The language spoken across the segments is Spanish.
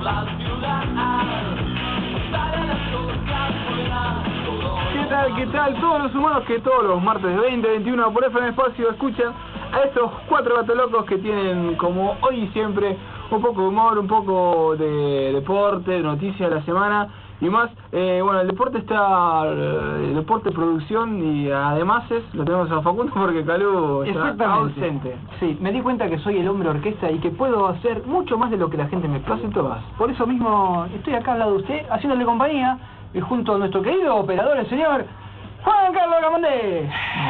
¿Qué tal? Todos los humanos que todos los martes de 20 a 21 por FM Espacio escuchan a estos cuatro gatos locos que tienen, como hoy y siempre, un poco de humor, un poco de deporte, de noticias de la semana y más. Bueno, el deporte producción y además lo tenemos a Facundo porque Calú está ausente. Sí, me di cuenta que soy el hombre orquesta y que puedo hacer mucho más de lo que la gente me pide. Por eso mismo estoy acá al lado de usted, haciéndole compañía, y junto a nuestro querido operador, el señor Juan Carlos Gamondé.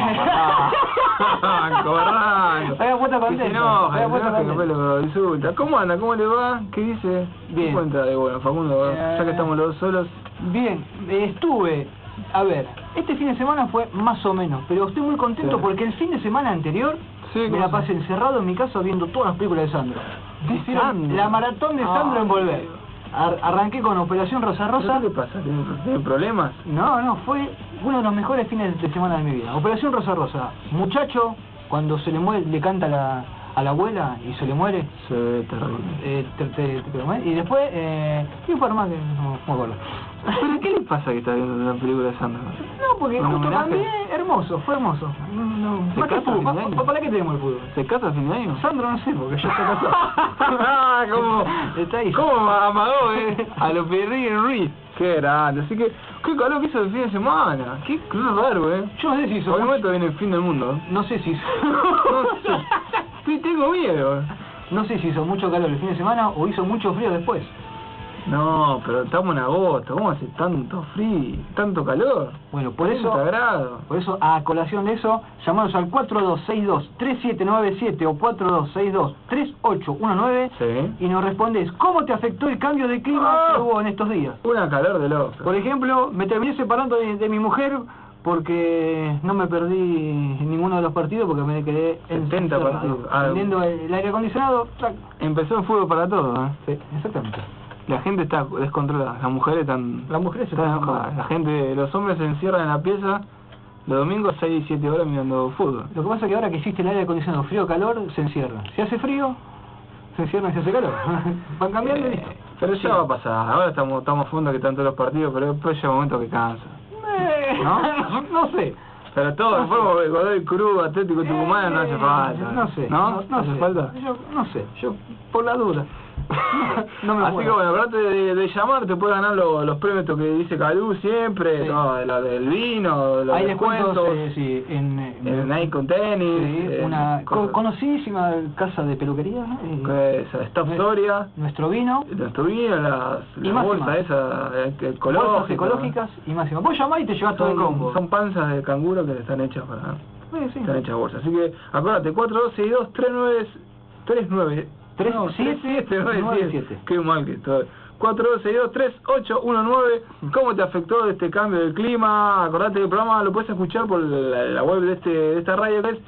Corrando. Había puesto contento. Insulta. ¿Cómo anda? ¿Cómo le va? ¿Qué dice? Bien. ¿Qué cuenta de bueno, Facundo? Ya que estamos los dos solos. Bien, estuve... A ver, este fin de semana fue más o menos, pero estoy muy contento porque el fin de semana anterior me la pasé encerrado en mi casa viendo todas las películas de Sandro. La maratón de Sandro en Volver. Arranqué con Operación Rosa Rosa. ¿Qué le pasa? ¿Tiene problemas? No, fue uno de los mejores fines de semana de mi vida. Operación Rosa Rosa. Muchacho, cuando se le muere, le canta a la abuela y se le muere. Sí, terrible. Y después, ¿qué fue más que no me acuerdo? ¿Pero qué le pasa que está viendo la película de Sandro? No, porque justo también fue hermoso. ¿Se casa a fin de año? ¿Para qué tenemos el fútbol? ¿Se casa a fin de año? Sandro no sé, porque ya está casado. ¿Cómo? Está ahí. ¿Cómo amagó, a los Perry Ruiz? Qué grande. Así que, qué calor que hizo el fin de semana. Qué raro, Yo no sé si hizo... Por el momento viene el fin del mundo. No sé si hizo... No sé. Tengo miedo. No sé si hizo mucho calor el fin de semana o hizo mucho frío después. No, pero estamos en agosto, ¿cómo hace tanto frío, tanto calor? Bueno, por eso, a colación de eso, llamanos al 4262-3797 o 4262-3819 y nos respondes cómo te afectó el cambio de clima que hubo en estos días. Una calor de loco. Por ejemplo, me terminé separando de mi mujer porque no me perdí ninguno de los partidos porque me quedé en 70 partidos. Prendiendo el aire acondicionado. Empezó el fútbol para todos, Sí, exactamente. La gente está descontrolada, las mujeres están enojadas. Los hombres se encierran en la pieza los domingos 6 y 7 horas mirando fútbol. Lo que pasa es que ahora que existe el aire acondicionado frío-calor, se encierra. Si hace frío, se encierra y se hace calor. Van cambiando y listo. Pero ya va a pasar, ahora estamos a fondo que están todos los partidos, pero después llega un momento que cansa. No sé. Pero todo el fuego, Godoy Cruz, Atlético Tucumán, no hace falta. No sé. ¿No hace falta? Yo no sé, por la duda. No me Así que bueno, aparte de llamar, te puedes ganar los premios que dice Calú siempre, del vino, los descuentos, en Nike con tenis, una conocidísima casa de peluquería, Staff Soria, nuestro vino, las bolsas esas ecológicas y máxima. Vos llamás y te llevas todo el combo. Son panzas de canguro que están hechas para... Están hechas bolsas. Así que acuérdate, 4262-3997. 3797. Qué mal que estoy. 4262-3819. ¿Cómo te afectó este cambio del clima? Acordate que el programa lo puedes escuchar por la web de esta radio que es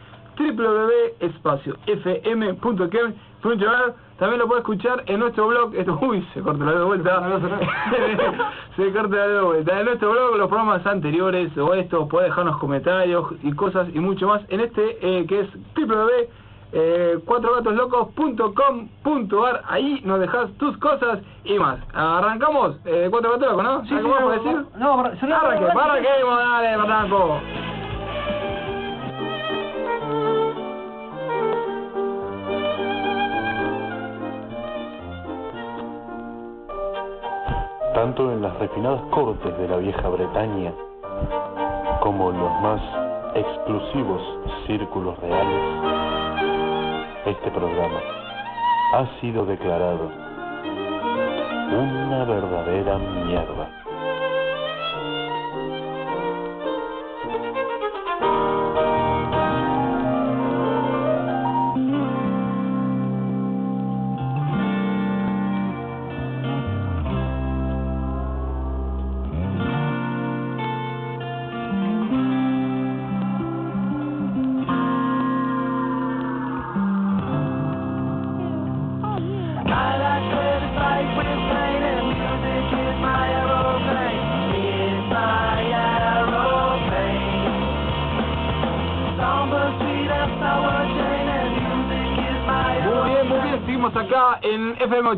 www.espaciofm.com. También lo puedes escuchar en nuestro blog. Se corta la de vuelta. Se corta la de vuelta. En nuestro blog, los programas anteriores o estos, podés dejarnos comentarios y cosas y mucho más en este que es cuatrovatoslocos.com.ar. Ahí nos dejas tus cosas y más. Arrancamos, Cuatro Gatos Locos, ¿no? Sí, ¿Algo más por decir? No, arranquemos, dale, arranco. Tanto en las refinadas cortes de la vieja Bretaña como en los más exclusivos círculos reales, este programa ha sido declarado una verdadera mierda. I like to fight with pain and music is my arrow. seguimos acá en FM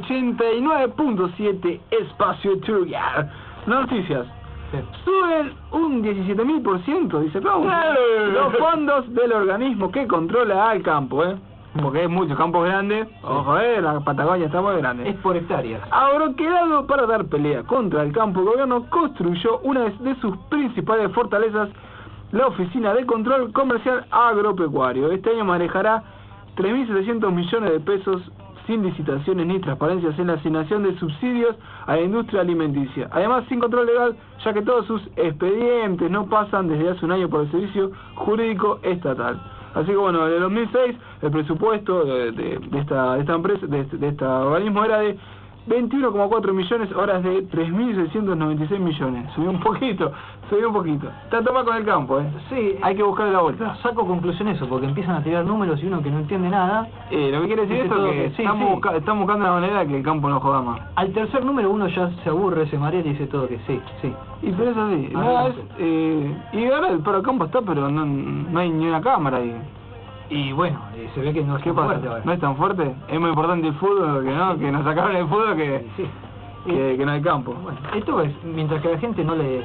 89.7 Espacio Trugar. Noticias. Suben un 17.000%, dice Pau. Los fondos del organismo que controla al campo, porque hay muchos campos grandes. Ojo, la Patagonia está muy grande. Es por hectáreas. Abroquelado para dar pelea contra el campo, el gobierno construyó una de sus principales fortalezas, la Oficina de Control Comercial Agropecuario. Este año manejará 3.700 millones de pesos sin licitaciones ni transparencias en la asignación de subsidios a la industria alimenticia. Además, sin control legal, ya que todos sus expedientes no pasan desde hace un año por el servicio jurídico estatal. Así que bueno, en el 2006 el presupuesto de esta empresa, de este organismo, era de 21,4 millones, ahora es de 3.696 millones. Subió un poquito. Está tomado con el campo, Sí, hay que buscarle la vuelta. Saco conclusión eso, porque empiezan a tirar números y uno que no entiende nada. Lo que quiere decir esto es que están buscando una manera de que el campo no joda más. Al tercer número uno ya se aburre, se marea y dice todo que sí. Y pero es así. Y ahora el perro campo está, pero no hay ni una cámara ahí. Y bueno, se ve que no es tan fuerte ahora. ¿No es tan fuerte? Es muy importante el fútbol, que nos sacaron el fútbol que no hay campo. Bueno, esto es mientras que a la gente no le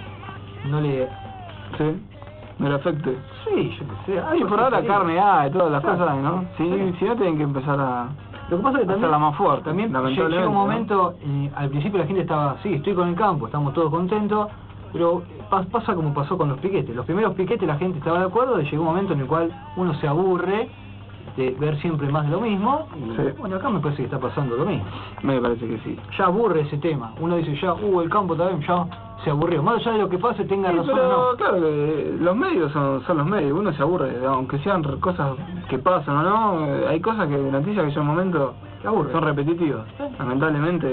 sí, no le afecte. Sí, yo qué sé. Y por ahora carne hay, todas las cosas, ¿no? Si no tienen que empezar a... Lo que pasa es que hacerla más fuerte. También llega un momento, al principio la gente estaba, sí, estoy con el campo, estamos todos contentos, pero pasa como pasó con los piquetes. Los primeros piquetes la gente estaba de acuerdo, y llegó un momento en el cual uno se aburre de ver siempre más de lo mismo, y bueno, acá me parece que está pasando lo mismo. Me parece que sí. Ya aburre ese tema. Uno dice ya, el campo también ya se aburrió. Más allá de lo que pase, tenga razón pero, o no. Claro, los medios son los medios, uno se aburre, aunque sean cosas que pasan o no, hay cosas que noticias que ya en un momento son repetitivas. Lamentablemente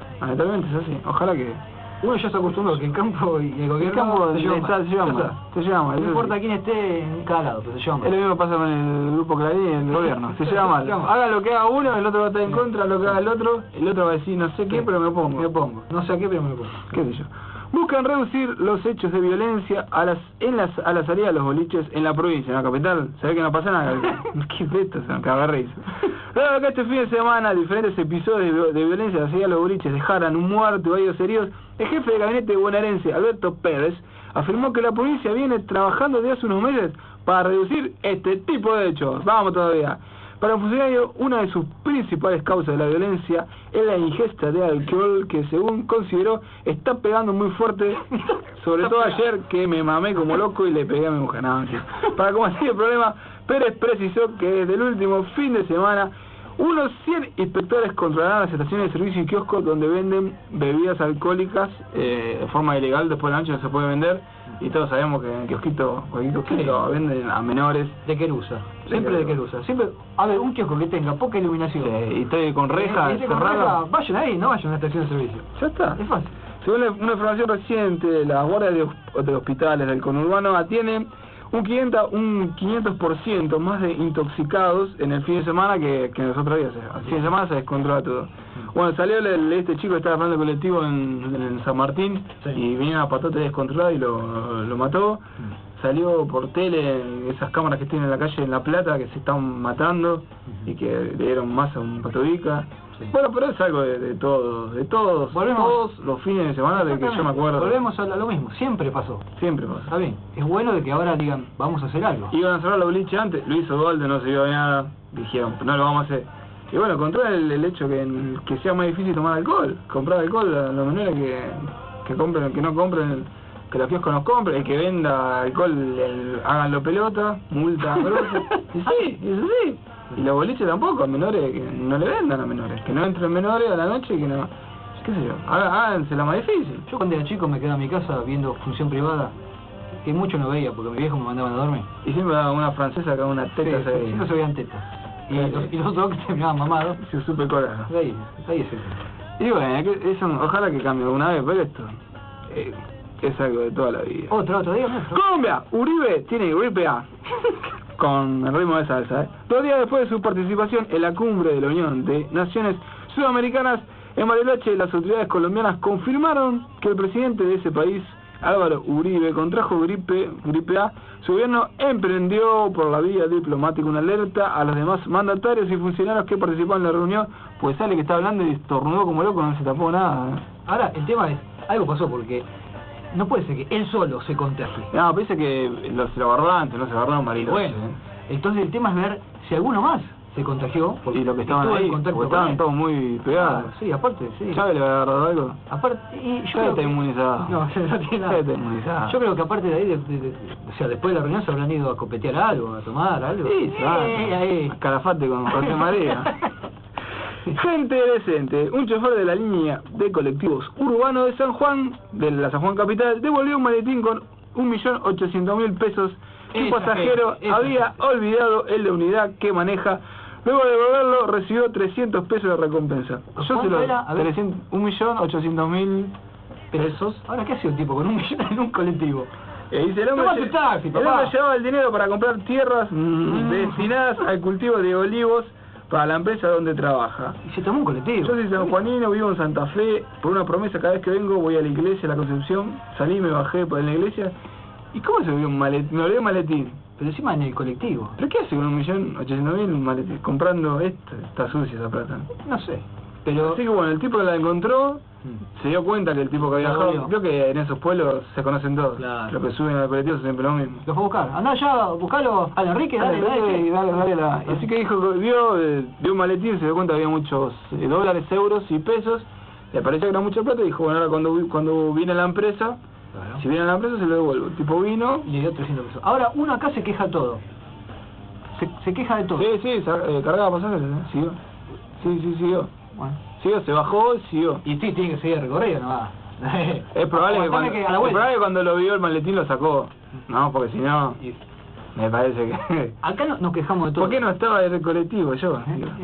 es así. Ojalá que... Uno ya se acostumbró que el campo y el gobierno se lleva mal. No importa quién esté en cada lado, pero se lleva mal. Es lo mismo pasa con el grupo Clarín y el gobierno. Se lleva mal. Haga lo que haga uno, el otro va a estar en contra, lo que haga el otro va a decir no sé qué, pero me opongo. No sé a qué, pero me opongo. ¿Qué sé yo? Buscan reducir los hechos de violencia a la salida de los boliches en la provincia, en la capital. Se ve que no pasa nada. ¿Qué feto? Se me caga reír. Luego que este fin de semana diferentes episodios de violencia a la salida de los boliches dejaran un muerto y varios heridos, el jefe de gabinete bonaerense, Alberto Pérez, afirmó que la provincia viene trabajando desde hace unos meses para reducir este tipo de hechos. Vamos todavía. Para un funcionario, una de sus principales causas de la violencia es la ingesta de alcohol, que según consideró está pegando muy fuerte, sobre todo ayer que me mamé como loco y le pegué a mi mujer. No, sí. Para combatir el problema, Pérez precisó que desde el último fin de semana unos 100 inspectores controlarán las estaciones de servicio y kioscos donde venden bebidas alcohólicas de forma ilegal. Después de la noche no se puede vender, y todos sabemos que en el kiosquito lo venden a menores. De Querusa, siempre de Querusa. Siempre, a ver, un kiosco que tenga poca iluminación y esté con reja cerrada, vayan ahí, no vayan a la estación de servicio. Ya está, es fácil. Según una información reciente, las guardias de hospitales del conurbano atienden un 500% más de intoxicados en el fin de semana que los otros días. El fin de semana se descontrola todo. Bueno, salió este chico que estaba hablando del colectivo en San Martín, y venía a patate descontrolado y lo mató. Salió por tele esas cámaras que tienen en la calle en La Plata, que se están matando y que le dieron más a un patovica. Bueno, pero es algo de todos todos los fines de semana de que yo me acuerdo. Volvemos a lo mismo, siempre pasó. Está bien, es bueno de que ahora digan, vamos a hacer algo. Iban a cerrar la boliche antes, lo hizo Golden, no se vio nada, dijeron, no lo vamos a hacer. Y bueno, controla el hecho que sea más difícil tomar alcohol, comprar alcohol a los menores que compren, que no compren, que los kioscos no compren, el que venda alcohol, háganlo pelota, multa, y sí, es así. Y los boliches tampoco, a menores, que no le vendan a menores, que no entren menores a la noche, que no, qué sé yo, háganse la más difícil. Yo cuando era chico me quedaba en mi casa viendo función privada, que mucho no veía porque mi viejo me mandaban a dormir. Y siempre daba una francesa con una teta, siempre se veían tetas. Y los otros que terminaban mamados. Se supe colar. Ahí es el tema. Y bueno, ojalá que cambie alguna vez, pero esto es algo de toda la vida. Otro día. Colombia, Uribe tiene gripe A. Con el ritmo de salsa, 2 días después de su participación en la cumbre de la Unión de Naciones Sudamericanas en Bariloche, las autoridades colombianas confirmaron que el presidente de ese país Álvaro Uribe contrajo gripe A. Su gobierno emprendió por la vía diplomática una alerta a los demás mandatarios y funcionarios que participaron en la reunión, pues sale que está hablando y estornudó como loco, no se tapó nada. Ahora, el tema es, algo pasó porque no puede ser que él solo se contagie. No, parece que se lo agarró antes, no se agarró Marilo. Bueno, entonces el tema es ver si alguno más se contagió, porque y lo que estaban ahí, porque estaban todos muy pegados. Sí, aparte, sí. ¿Chávez le va a agarrar algo? Aparte, y yo creo está inmunizado. No tiene nada. Está inmunizado. Yo creo que aparte de ahí, o sea, después de la reunión se habrán ido a copetear algo, a tomar algo. Sí, Calafate con José María. Gente decente. Un chofer de la línea de colectivos urbano de San Juan, de la San Juan Capital, devolvió un maletín con 1.800.000 pesos. Un pasajero había olvidado el de unidad que maneja. Luego de devolverlo, recibió 300 pesos de recompensa. Yo se lo... 1.800.000 pesos. Ahora, ¿qué hace un tipo con 1 millón en un colectivo? Dice, el hombre llevaba el dinero para comprar tierras destinadas al cultivo de olivos para la empresa donde trabaja. Y se tomó un colectivo. Yo soy sanjuanino, vivo en Santa Fe. Por una promesa, cada vez que vengo voy a la iglesia, a la Concepción. Salí, me bajé por la iglesia. ¿Y cómo se vio un maletín? Me olvidé un maletín. Pero encima en el colectivo. ¿Pero qué hace con 1.800.000 maletín? Comprando esto. Está sucia esa plata. No sé. Pero... Así que bueno, el tipo que la encontró se dio cuenta que el tipo que había dejado... Creo que en esos pueblos se conocen todos. Claro. Los que suben al colectivo son siempre lo mismo. Los fue a buscar. Andá ya, buscalo a Enrique, dale. Así que dijo, vio un maletín, se dio cuenta que había muchos dólares, euros y pesos. Le pareció que era mucha plata y dijo, bueno, ahora cuando viene la empresa... Bueno. Si viene a la empresa se lo devuelvo. El tipo vino y le dio 300 pesos. Ahora, uno acá se queja todo. Se queja de todo. Sí, cargaba pasajeros, siguió. Sí, siguió. Bueno. Siguió, se bajó y siguió. Y sí, tiene que seguir recorrido nomás. Es probable que cuando lo vio el maletín lo sacó. No, porque si no... Me parece que... Acá nos quejamos de todo. ¿Por qué no estaba en el colectivo yo?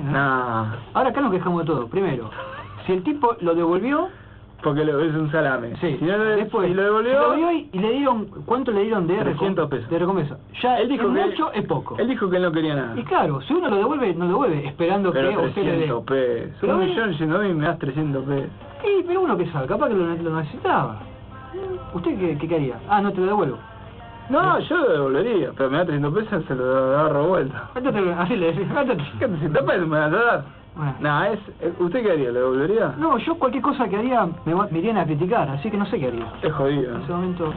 No. Ahora acá nos quejamos de todo. Primero, si el tipo lo devolvió... Porque es un salame. Sí. Si no después lo devolvió y le dieron... ¿Cuánto le dieron de 300 pesos? De recompensa. Ya él dijo que mucho es poco. Él dijo que él no quería nada. Y claro, si uno lo devuelve, no lo devuelve, esperando pero que usted le dé. 300 pesos. Pero 1.100.000 me das 300 pesos. Sí, pero uno que sabe, capaz que lo necesitaba. ¿Usted qué haría? Ah, no te lo devuelvo. No, yo lo devolvería, pero me da 300 pesos, se lo agarro vuelta. Así le decís, ¿Qué 300 pesos me vas a dar? Bueno. No, ¿usted qué haría? ¿Le devolvería? No, yo cualquier cosa que haría me irían a criticar, así que no sé qué haría. Es jodido. En ese momento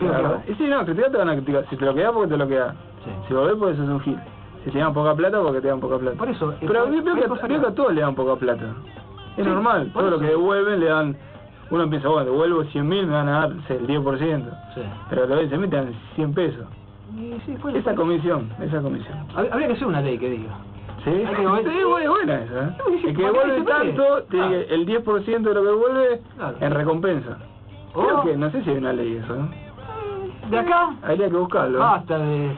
y sí, no, criticar te van a criticar. Si te lo quedas, porque te lo quedas. Sí. Si volvés, porque sos un gil. Si te dan poca plata, porque te dan poca plata. Por eso... Pero veo que a todos le dan poca plata. Es normal, todo lo que devuelven le dan... Uno piensa, bueno, devuelvo 100.000, me van a dar el 10%. Sí. Pero lo se meten 100 pesos. Y sí, esa comisión. Habría que hacer una ley que diga. Sí, es buena esa. El que devuelve tanto, tiene el 10% de lo que devuelve en recompensa. Creo que, no sé si hay una ley eso, ¿no? ¿De acá? Habría que buscarlo. Basta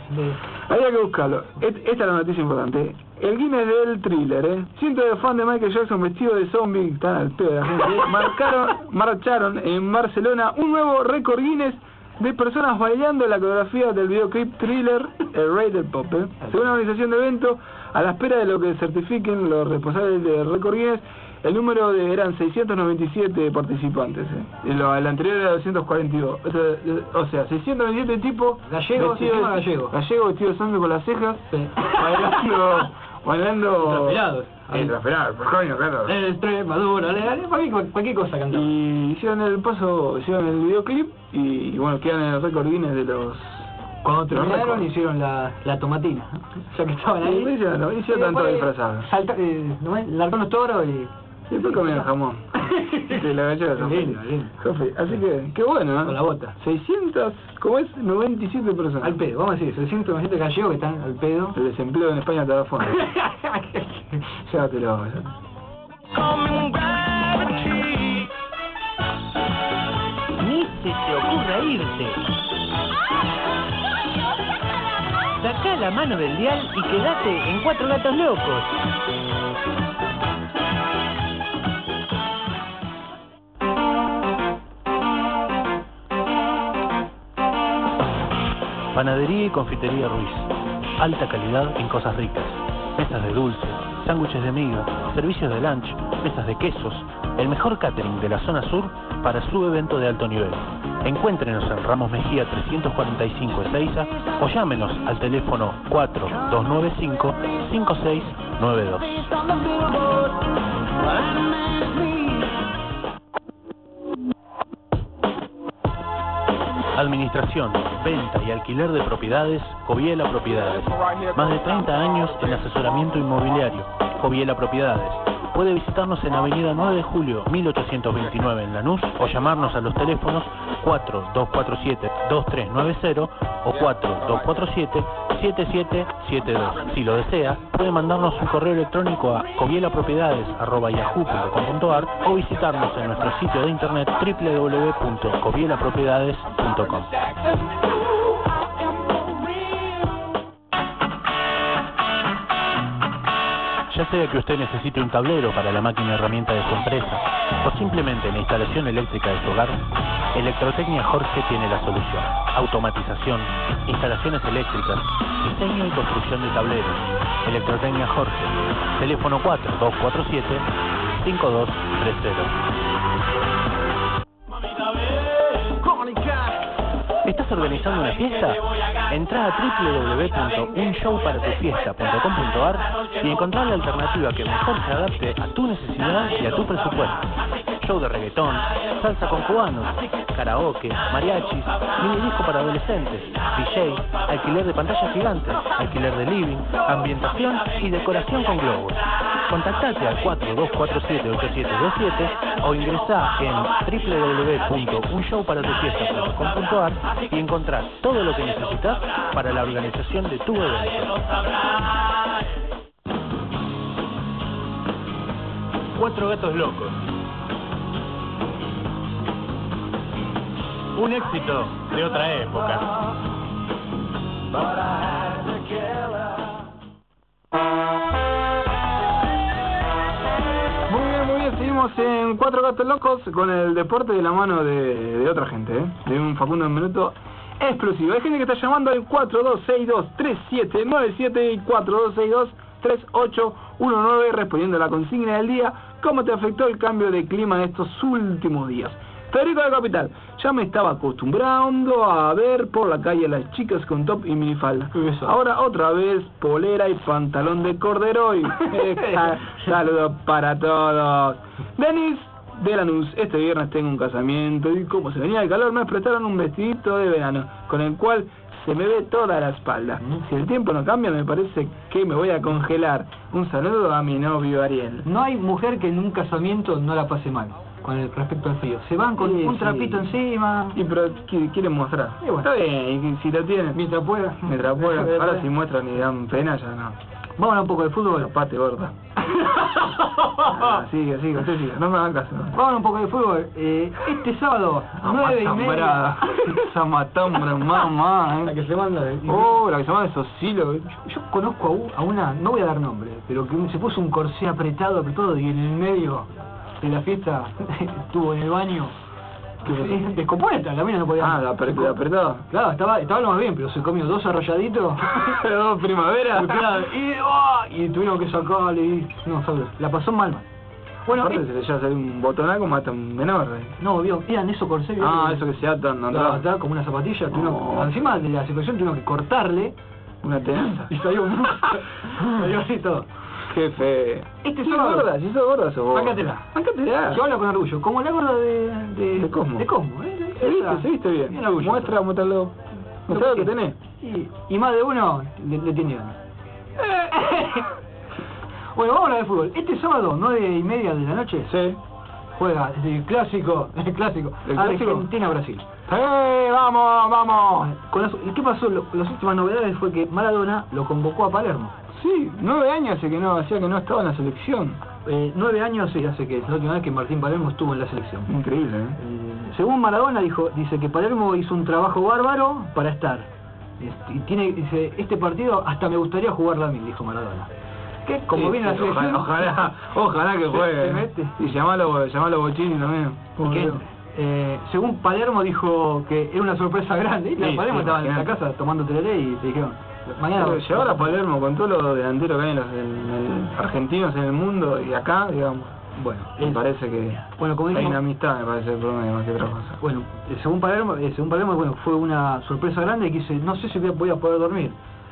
Habría que buscarlo. Esta es la noticia importante. El Guinness del thriller, Cientos de fans de Michael Jackson vestidos de zombie, están al pedo de la gente, marcharon en Barcelona un nuevo récord Guinness de personas bailando la coreografía del videoclip Thriller, El Rey del Pop. Según la organización de evento, a la espera de lo que certifiquen los responsables del récord Guinness, el número eran 697 participantes. El anterior era 242. O sea, 697 tipos gallegos vestidos de zombie con las cejas, bailando Transferados. Claro. Extremadura, cualquier cosa cantando. Y hicieron el videoclip y bueno, quedan en el récord Guinness de los... Cuando terminaron hicieron la tomatina. Ya que estaban ahí. Hicieron tanto disfrazados. Largaron los toros y después comieron jamón. Sí, la galleta son así que, qué bueno, ¿no? Con la bota. 97 personas. Al pedo, vamos a decir, 697 gallegos que están al pedo. El desempleo en España te da fondo. Llévatelo. Ni se te ocurra irte. Sacá la mano del dial y quedate en Cuatro Gatos Locos. Panadería y confitería Ruiz. Alta calidad en cosas ricas. Mesas de dulce, sándwiches de miga, servicios de lunch, mesas de quesos, el mejor catering de la zona sur para su evento de alto nivel. Encuéntrenos en Ramos Mejía 345 Ezeiza o llámenos al teléfono 4295-5692. Administración, venta y alquiler de propiedades, Coviela Propiedades. Más de 30 años en asesoramiento inmobiliario, Coviela Propiedades. Puede visitarnos en Avenida 9 de Julio, 1829 en Lanús o llamarnos a los teléfonos 4247-2390 o 4247-7772. Si lo desea, puede mandarnos un correo electrónico a covielapropiedades@yahoo.com.ar o visitarnos en nuestro sitio de internet www.covielapropiedades.com. Ya sea que usted necesite un tablero para la máquina herramienta de su empresa o simplemente la instalación eléctrica de su hogar, Electrotecnia Jorge tiene la solución. Automatización, instalaciones eléctricas, diseño y construcción de tableros. Electrotecnia Jorge, teléfono 4247-5230. ¿Estás organizando una fiesta? Entrá a www.unshowparatufiesta.com.ar y encontrá la alternativa que mejor se adapte a tu necesidad y a tu presupuesto. Show de reggaetón, salsa con cubanos, karaoke, mariachis, mini disco para adolescentes, DJ, alquiler de pantallas gigantes, alquiler de living, ambientación y decoración con globos. Contactate al 4247-8727 o ingresá en www.unshowparatufiesta.com.ar y encontrás todo lo que necesitas para la organización de tu evento. 4 gatos locos. Un éxito de otra época. Muy bien, seguimos en 4 gatos locos con el deporte de la mano de otra gente, de un Facundo en Minuto explosivo. Hay gente que está llamando al 4262-3797 y 4262-3819 respondiendo a la consigna del día: ¿cómo te afectó el cambio de clima en estos últimos días? Federico de Capital: ya me estaba acostumbrando a ver por la calle a las chicas con top y minifalda. Ahora otra vez polera y pantalón de corderoy. Saludos para todos. Denis de Lanús: este viernes tengo un casamiento y como se venía el calor me prestaron un vestidito de verano con el cual se me ve toda la espalda. Si el tiempo no cambia me parece que me voy a congelar. Un saludo a mi novio Ariel. No hay mujer que en un casamiento no la pase mal con el respecto al frío. Se van con un trapito encima. Y pero quieren mostrar. Bueno. Está bien, y si lo tienen. Mientras pueda. Ahora si muestran y dan pena ya no. Vamos a hablar un poco de fútbol. Zapate, gorda. Sigue, usted sigue. No me hagan caso. Vamos a hablar un poco de fútbol. Este sábado, 9:30. Esa matambra, mamá. La que se manda de... la que se manda esos hilos. Yo conozco a una, no voy a dar nombre, pero que se puso un corsé apretado y en el medio de la fiesta estuvo en el baño descompuesta, la mina no podía. apretado. Claro, estaba lo más bien, pero se comió 2 arrolladitos. 2 primavera. Y tuvieron que sacarle y... No, ¿sabes? La pasó mal. Bueno, aparte se le llega a hacer un botonaco, mata un menor. No, eran esos corsés. Eso que se atan. Claro, como una zapatilla. Encima de la situación tuvieron que cortarle una tenaza. Y salió así todo. Jefe. Si sos gorda, sos vos. Bancatela. Yo hablo con orgullo. Como la gorda de Cosmo. De Cosmo, Se viste bien. Muéstralo. Mostrá lo que tenés. Y más de uno le tiene ganas. Bueno, vamos a hablar de fútbol. Este sábado, 9:30 de la noche, juega el clásico. Argentina-Brasil. ¡Vamos! ¿Qué pasó? Las últimas novedades fue que Maradona lo convocó a Palermo. Sí, 9 años hace que no estaba en la selección. 9 años hace que es la última vez que Martín Palermo estuvo en la selección. Increíble, según Maradona dice que Palermo hizo un trabajo bárbaro para estar. Y dice, este partido hasta me gustaría jugarlo a mí, dijo Maradona. Que como viene la selección... Ojalá que juegue. Y llamalo Bochini también. Según Palermo dijo que era una sorpresa grande. Y Palermo estaba en la casa tomando tereré y te dijeron... Mañana llevar a Palermo con todos los delanteros que hay en argentinos en el mundo y acá, digamos, Bueno, me parece que como hay dijimos, una amistad, me parece, el promedio más que otra cosa. Bueno, según Palermo, bueno, fue una sorpresa grande que dice, no sé si voy a poder dormir.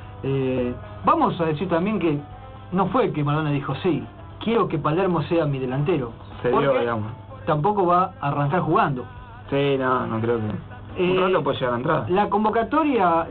Vamos a decir también que no fue que Maradona dijo, sí, quiero que Palermo sea mi delantero. Se dio, digamos. Tampoco va a arrancar jugando. Sí, no creo que... un rato puede llegar a entrar. La convocatoria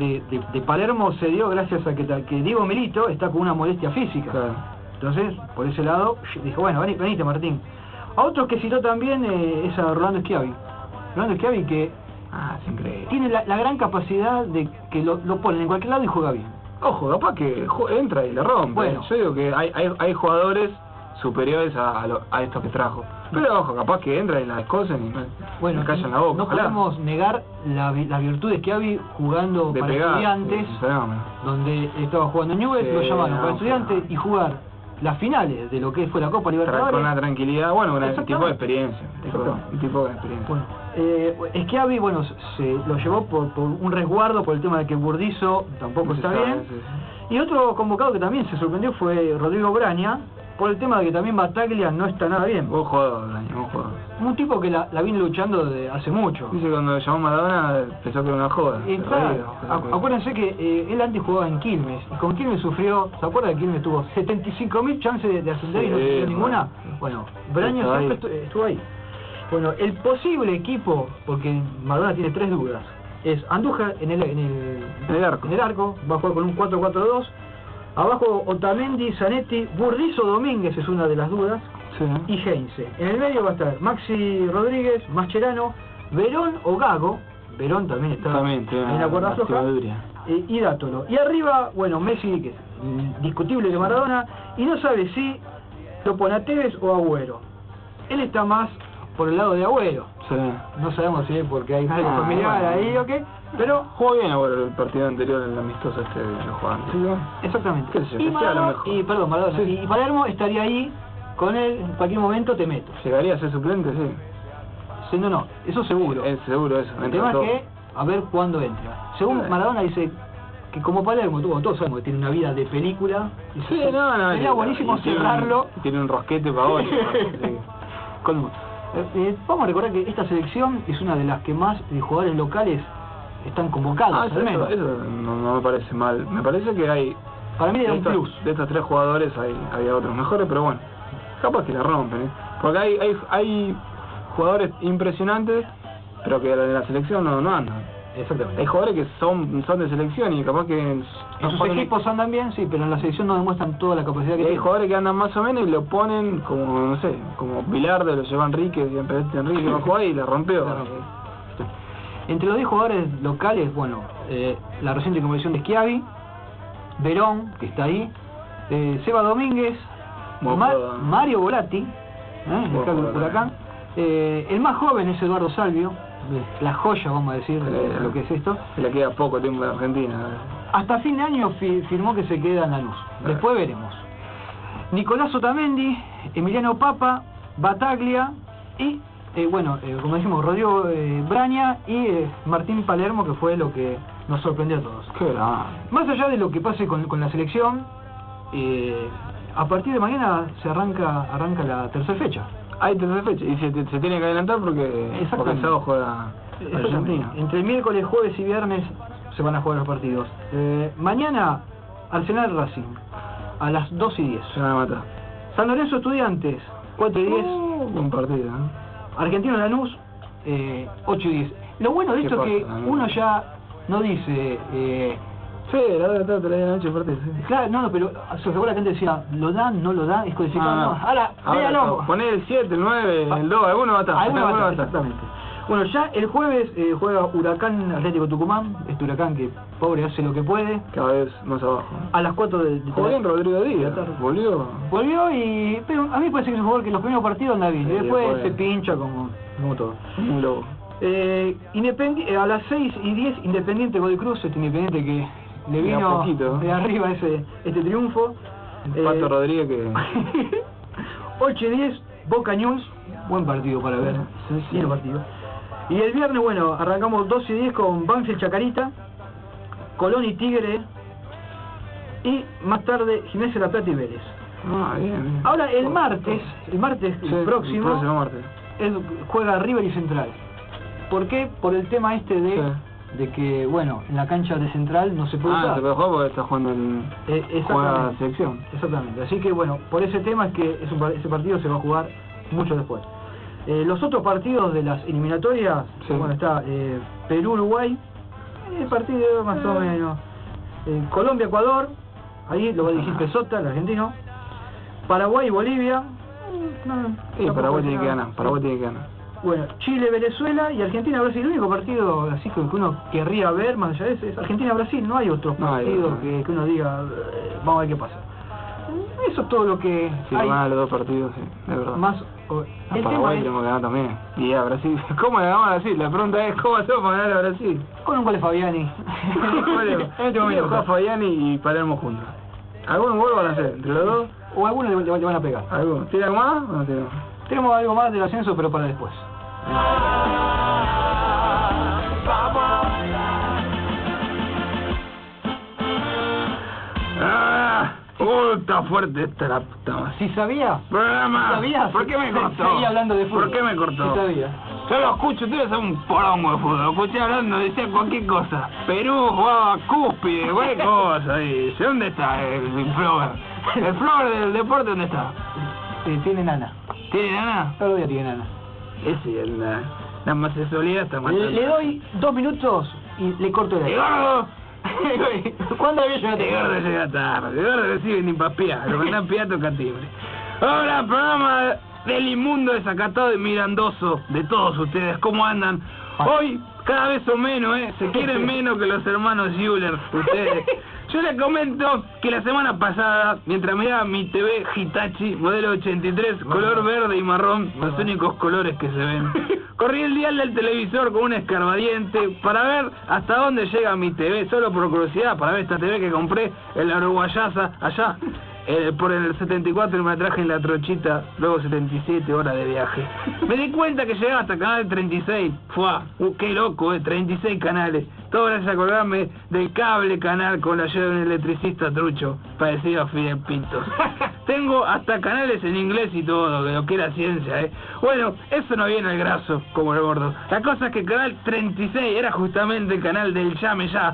de Palermo se dio gracias a que Diego Milito está con una molestia física. Claro. Entonces, por ese lado, dijo, bueno, venite Martín. A otros que citó también es a Rolando Schiavi. Rolando Schiavi que es increíble. Tiene la gran capacidad de que lo ponen en cualquier lado y juega bien. Ojo, capaz que entra y le rompe. Bueno. Yo digo que hay jugadores superiores a estos que trajo. Pero ojo, capaz que entra y la descosen y me callan la boca. No podemos negar la virtud de Schiavi jugando para Estudiantes, donde estaba jugando en Newell's, lo llamaron para Estudiantes y jugar las finales de lo que fue la Copa Libertadores. Con la tranquilidad, bueno, un tipo de experiencia. Un tipo de experiencia. Bueno, Schiavi, bueno, se lo llevó por un resguardo por el tema de que Burdizo tampoco está bien. Sí. Y otro convocado que también se sorprendió fue Rodrigo Braña, por el tema de que también Bataglia no está nada bien. Vos jugador, Braña, vos jugador. Un tipo que la viene luchando desde hace mucho. Dice que cuando llamó Maradona pensó que era una joda. Claro, acuérdense que él antes jugaba en Quilmes, y con Quilmes sufrió, ¿se acuerdan que Quilmes tuvo 75.000 chances de ascender y no sufrió ninguna? Bueno, Braña siempre estuvo ahí. Bueno, el posible equipo, porque Maradona tiene 3 dudas, es Andújar en el arco, va a jugar con un 4-4-2, abajo Otamendi, Zanetti, Burdizo Domínguez es una de las dudas, sí. Y Heinze. En el medio va a estar Maxi Rodríguez, Mascherano, Verón o Gago, Verón también está en la cuerda floja, y Dátolo. Y arriba, bueno, Messi, que es discutible de Maradona, y no sabe si lo pone a Tevez o Agüero. Él está más por el lado de Agüero. Sí. No sabemos si es porque hay algo familiar ahí o qué, pero jugó bien Agüero el partido anterior, en el amistoso lo jugaban. Sí, exactamente. ¿Qué sé yo? Maradona. Sí. Y Palermo estaría ahí con él, en cualquier momento te meto. ¿Llegaría a ser suplente? Sí. Sí, no, eso seguro. Es seguro eso. El tema es que, a ver cuándo entra. Según Maradona dice que como Palermo todos sabemos que tiene una vida de película. Sí, sería buenísimo cerrarlo. Tiene un rosquete para hoy. Vamos a recordar que esta selección es una de las que más jugadores locales están convocados, al menos. Eso no me parece mal. Me parece que hay... Para mí era un plus. De estos 3 jugadores había otros mejores, pero bueno, capaz que la rompen, Porque hay jugadores impresionantes, pero que en la selección no andan. Exactamente. Hay jugadores que son de selección y capaz que... En sus equipos andan bien, sí, pero en la selección no demuestran toda la capacidad que tienen. Hay jugadores que andan más o menos y lo ponen como, no sé, como Bilardo, lo lleva Enrique, siempre Enrique que va a jugar y la rompió. Entre los 10 jugadores locales, bueno, la reciente conversión de Schiavi, Verón, que está ahí, Seba Domínguez, Mario Volatti, el Huracán, el más joven es Eduardo Salvio, la joya, vamos a decir, lo que es esto. Le queda poco tiempo en Argentina. Hasta fin de año firmó que se queda en Lanús. Después veremos. Nicolás Otamendi, Emiliano Papa, Bataglia y, como dijimos, Rodrigo Braña y Martín Palermo, que fue lo que nos sorprendió a todos. Más allá de lo que pase con la selección, a partir de mañana se arranca la tercera fecha. Hay tercera fecha y se tiene que adelantar porque el sábado juega Argentina. Entre el miércoles, jueves y viernes se van a jugar los partidos. Mañana Arsenal Racing a las 2:10. Se van a matar. San Lorenzo Estudiantes 4:10. Buen partido, Argentino Lanús 8:10. Lo bueno de esto es que uno ya no dice sí, la noche partido. Claro, pero se recuerda la gente decía, ¿lo dan? ¿No lo dan? Es codificado. Ahora, véanlo. Poné el 7, el 9, el 2, alguno va a estar. Alguno va a estar, exactamente. Bueno, ya el jueves juega Huracán Atlético Tucumán, este Huracán que pobre hace lo que puede. Cada vez más abajo. A las 4 de jugó bien Rodrigo Díaz, volvió pero a mí me parece que es un jugador que en los primeros partidos anda bien, y después se pincha como todo. Un lobo. A las 6:10 Independiente Godoy Cruz, este Independiente que le vino de arriba este triunfo. Pato Rodríguez que... 8:10 Boca News, buen partido para ver, lindo partido. Y el viernes, arrancamos 12:10 con Banfield Chacarita, Colón y Tigre, y más tarde Gimnasia La Plata y Vélez. Bien. Ahora el martes próximo, el próximo martes. Juega River y Central. ¿Por qué? Por el tema de que, bueno, en la cancha de Central no se puede usar. No se puede jugar porque está jugando juega selección. Exactamente. Así que, bueno, por ese tema es que ese partido se va a jugar mucho después. Los otros partidos de las eliminatorias, bueno, está Perú-Uruguay, el partido más o menos. Colombia-Ecuador, ahí lo va a dirigir Pesota, el argentino. Paraguay-Bolivia. Paraguay tiene que ganar. Bueno, Chile-Venezuela y Argentina-Brasil. El único partido así que uno querría ver más allá de ese es Argentina-Brasil. No hay otros partidos que uno diga, vamos a ver qué pasa. Eso es todo lo que hay. Más los dos partidos, sí, de verdad. El Paraguay tenemos que ganar también. Y a Brasil, ¿cómo le ganamos a Brasil? La pregunta es, ¿cómo hacemos para ganar a Brasil? Con un gol de Fabiani. En este momento juega Fabiani y Palermo juntos. ¿Algún gol van a hacer entre los dos? O algunos le van a pegar. ¿Algo? ¿Tiene algo más o no tiene? Tenemos algo más del ascenso, pero para después. Está fuerte esta la puta madre. ¿Sí sabía? Programa. ¿Sabías? ¿Por qué me cortó? Seguí hablando de fútbol. ¿Por qué me cortó? Sí sabía. Yo lo escucho, ustedes son un porongo de fútbol. Lo escuché hablando, decía cualquier cosa. Perú jugaba cúspide, cualquier cosa. Dice, ¿dónde está el Flover? ¿El Flover del deporte dónde está? Tiene nana. ¿Tiene nana? Todo el día tiene nana. Ese, la homosexualidad está matando. Le doy 2 minutos y le corto el dedo. ¡Gordo! ¿Cuándo había llegado? De gordo llega tarde, de gordo recibe ni papiá, lo mandan piato catibre. Hola, programa del inmundo, desacatado y mirandoso de todos ustedes, ¿cómo andan? Hoy, cada vez son menos, se quieren menos que los hermanos Euler, ustedes. Yo les comento que la semana pasada, mientras miraba mi TV Hitachi, modelo 83, color verde y marrón, los únicos colores que se ven, corrí el dial del televisor con un escarbadiente para ver hasta dónde llega mi TV, solo por curiosidad, para ver esta TV que compré en la Uruguayaza, allá, por el 74 y me la traje en la trochita, luego 77 horas de viaje. Me di cuenta que llegaba hasta canal 36, qué loco, 36 canales. Todo gracias a colgarme del cable canal con la ayuda de un electricista trucho, parecido a Fidel Pintos. Tengo hasta canales en inglés y todo, que lo que era ciencia, Bueno, eso no viene al graso, como el gordo. La cosa es que el canal 36 era justamente el canal del llame ya.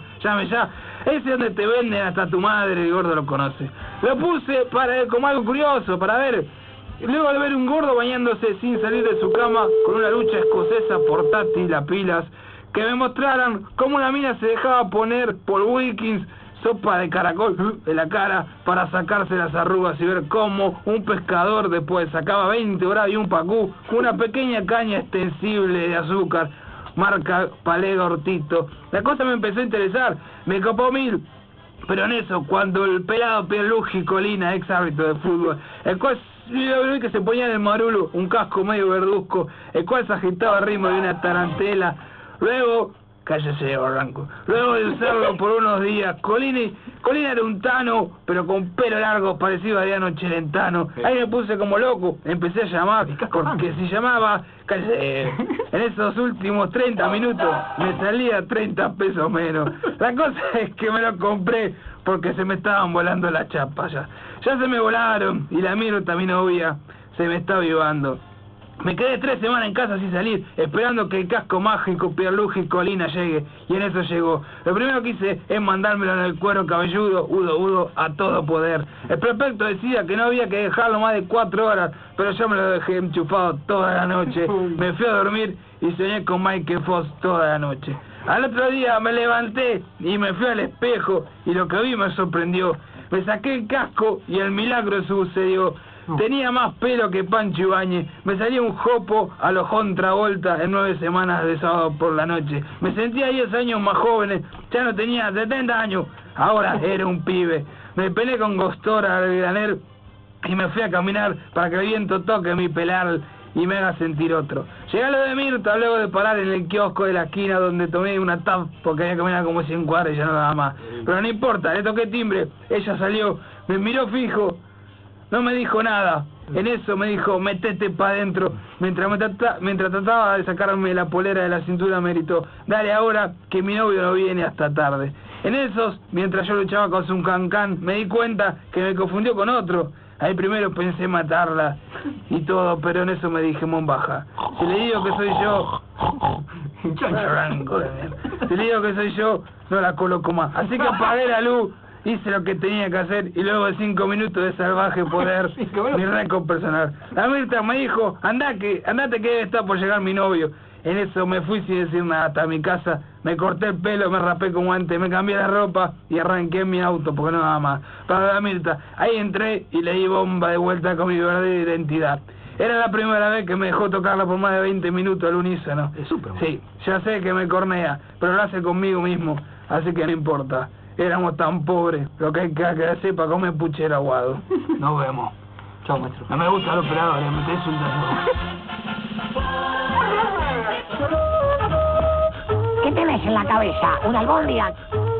Ese donde te venden hasta tu madre, el gordo lo conoce. Lo puse como algo curioso, para ver. Luego de ver un gordo bañándose sin salir de su cama, con una lucha escocesa portátil a pilas, que me mostraran cómo una mina se dejaba poner por Wilkins sopa de caracol en la cara para sacarse las arrugas y ver cómo un pescador después sacaba 20 horas y un pacú con una pequeña caña extensible de azúcar, marca Palega Hortito. La cosa me empezó a interesar, me copó 1000. Pero en eso, cuando el pelado Pierluigi Colina, ex árbitro de fútbol, el cual yo vi que se ponía en el marulo un casco medio verduzco, el cual se agitaba al ritmo de una tarantela. Luego, cállese Barranco, luego de usarlo por unos días, Colina era un tano, pero con pelo largo, parecido a Adriano Celentano. Ahí me puse como loco, empecé a llamar, porque si llamaba, cállese, en esos últimos 30 minutos me salía 30 pesos menos. La cosa es que me lo compré porque se me estaban volando las chapas ya. Ya se me volaron y la Mirta, mi novia, se me está avivando. Me quedé 3 semanas en casa sin salir, esperando que el casco mágico Pierluigi Colina llegue, y en eso llegó. Lo primero que hice es mandármelo en el cuero cabelludo, udo, a todo poder. El prefecto decía que no había que dejarlo más de 4 horas, pero yo me lo dejé enchufado toda la noche. Me fui a dormir y soñé con Michael Foss toda la noche. Al otro día me levanté y me fui al espejo, y lo que vi me sorprendió. Me saqué el casco y el milagro sucedió. Tenía más pelo que Pancho Ibáñez, me salía un jopo a lo John Travolta en 9 semanas de sábado por la noche. Me sentía 10 años más joven, ya no tenía 70 años, ahora era un pibe. Me peleé con Gostora al graner y me fui a caminar para que el viento toque mi pelar y me haga sentir otro. Llegué a lo de Mirta luego de parar en el kiosco de la esquina donde tomé una tap porque había caminado como 100 cuadras y ya no daba más. Pero no importa, le toqué timbre, ella salió, me miró fijo. No me dijo nada. En eso me dijo, metete pa' adentro. Mientras trataba de sacarme la polera de la cintura me gritó, dale ahora que mi novio no viene hasta tarde. En esos, mientras yo luchaba con su cancán, me di cuenta que me confundió con otro. Ahí primero pensé matarla y todo, pero en eso me dije, monbaja, si le digo que soy yo... Si le digo que soy yo, no la coloco más. Así que apagué la luz, hice lo que tenía que hacer y luego de 5 minutos de salvaje poder, mi récord personal. La Mirta me dijo, andate que debe estar por llegar mi novio. En eso me fui sin decir nada hasta mi casa, me corté el pelo, me rapé como antes, me cambié la ropa y arranqué en mi auto porque no nada más. Para la Mirta, ahí entré y le di bomba de vuelta con mi verdadera identidad. Era la primera vez que me dejó tocarla por más de 20 minutos al unísono. Es súper bueno. Sí, ya sé que me cornea, pero lo hace conmigo mismo, así que no importa. Éramos tan pobres, lo que hay que sepa comer puchero aguado. Nos vemos. Chao, maestro. No me gustan los operadores, me tenés un tatuaje. ¿Qué tenés en la cabeza? ¿Una albóndiga?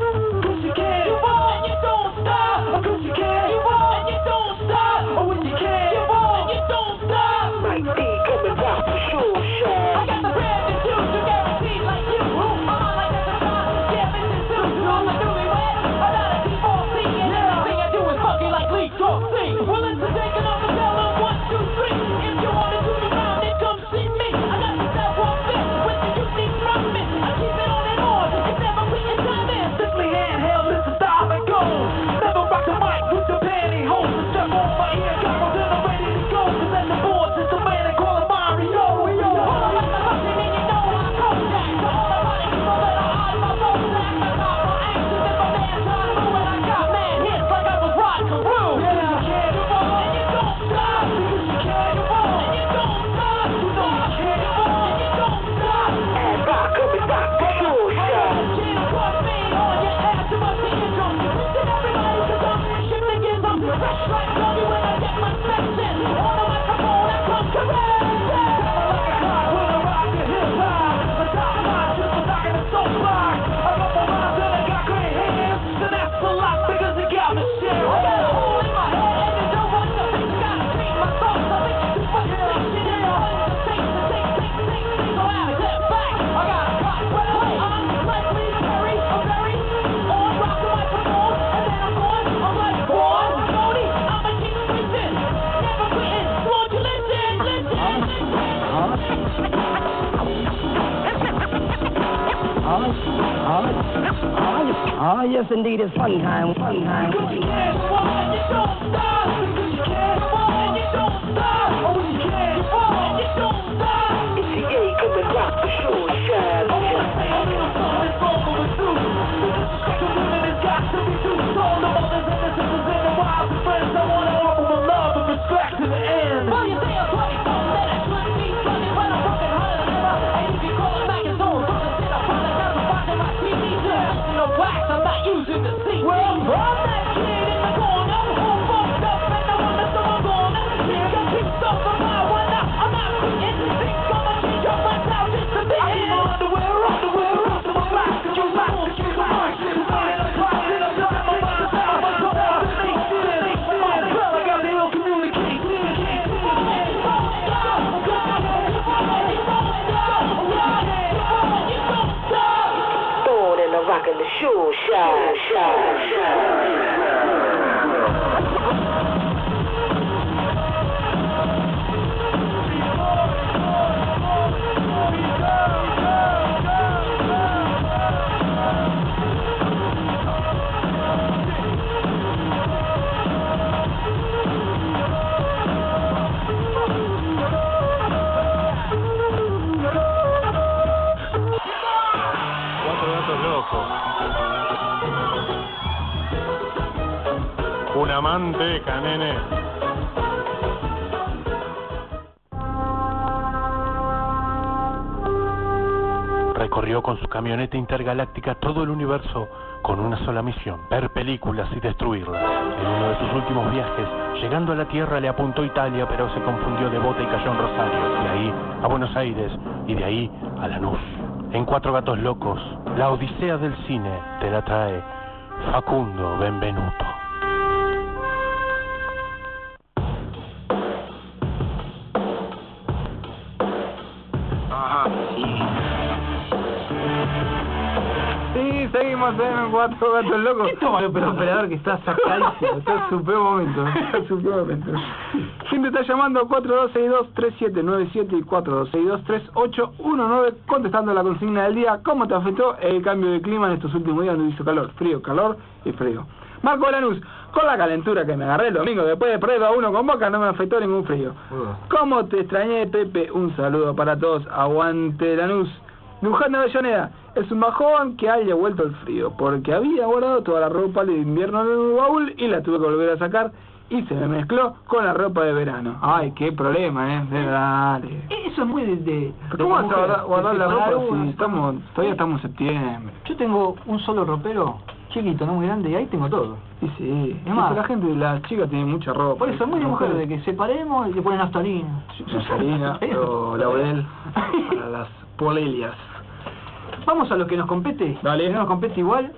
Oh, yes, indeed, it's fun time, fun time. Rockin' the shoe shine. Una manteca, nene. Recorrió con su camioneta intergaláctica todo el universo con una sola misión: ver películas y destruirlas. En uno de sus últimos viajes, llegando a la Tierra, le apuntó Italia, pero se confundió de bota y cayó en Rosario. De ahí a Buenos Aires y de ahí a Lanús. En Cuatro Gatos Locos, la odisea del cine te la trae Facundo Benvenuto. Seguimos en 4 gatos locos. ¿Qué toma el operador que está sacadísimo? Está en su peor momento. Está en su peor momento. Gente está llamando 4262-3797 y 4262-3819 contestando la consigna del día. ¿Cómo te afectó el cambio de clima en estos últimos días donde hizo calor? Frío, calor y frío. Marco Lanús, con la calentura que me agarré el domingo después de perder 2-1 con Boca no me afectó ningún frío. ¿Cómo te extrañé, Pepe? Un saludo para todos. Aguante Lanús. Luján de Avellaneda, es un bajón que haya vuelto el frío, porque había guardado toda la ropa de invierno en el baúl y la tuve que volver a sacar y se me mezcló con la ropa de verano. Ay, qué problema, dale. Eso es muy de ¿cómo vas a guardar la ropa si todavía estamos en septiembre? Yo tengo un solo ropero, chiquito, no muy grande, y ahí tengo todo. Y sí, es más, las chicas tienen mucha ropa. Por eso es muy de mujer, de que separemos y le ponen naftalina. Naftalina o laurel para las polelias. Vamos a lo que nos compete. Dale. No nos compete igual.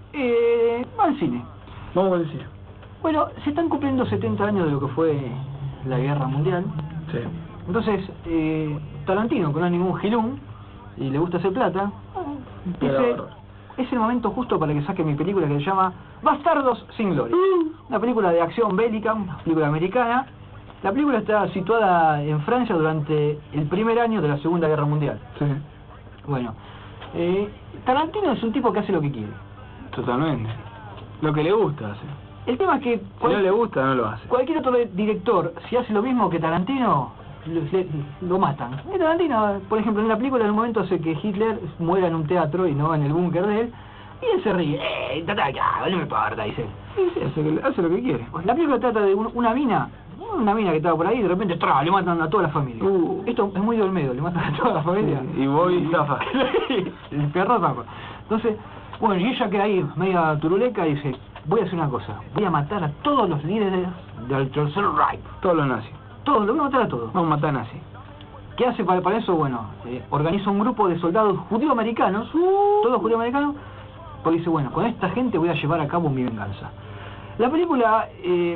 Al cine. Vamos con el cine. Bueno, se están cumpliendo 70 años de lo que fue la Guerra Mundial. Sí. Entonces, Tarantino, que no es ningún gilún, y le gusta hacer plata, dice, es el momento justo para que saque mi película que se llama Bastardos sin Gloria. Una película de acción bélica, una película americana. La película está situada en Francia durante el primer año de la Segunda Guerra Mundial. Sí. Bueno, Tarantino es un tipo que hace lo que quiere. Totalmente. Lo que le gusta hace. El tema es que... Si no le gusta, no lo hace. Cualquier otro director, si hace lo mismo que Tarantino, lo matan. Y Tarantino, por ejemplo, en la película en un momento hace que Hitler muera en un teatro y no en el búnker de él, y él se ríe. No me importa, dice. Hace lo que quiere. La película trata de una mina que estaba por ahí y de repente le matan a toda la familia. Esto es muy de Olmedo, le matan a toda la familia. Sí, y Bobby zafa. El perro zafa. Entonces, bueno, y ella queda ahí media turuleca y dice, voy a hacer una cosa, voy a matar a todos los líderes del Tercer Reich. Todos los nazis. Todos, lo voy a matar a todos. Vamos a matar nazis. ¿Qué hace para eso? Bueno, organiza un grupo de soldados judío-americanos, todos judío-americanos, porque dice, bueno, con esta gente voy a llevar a cabo mi venganza. La película...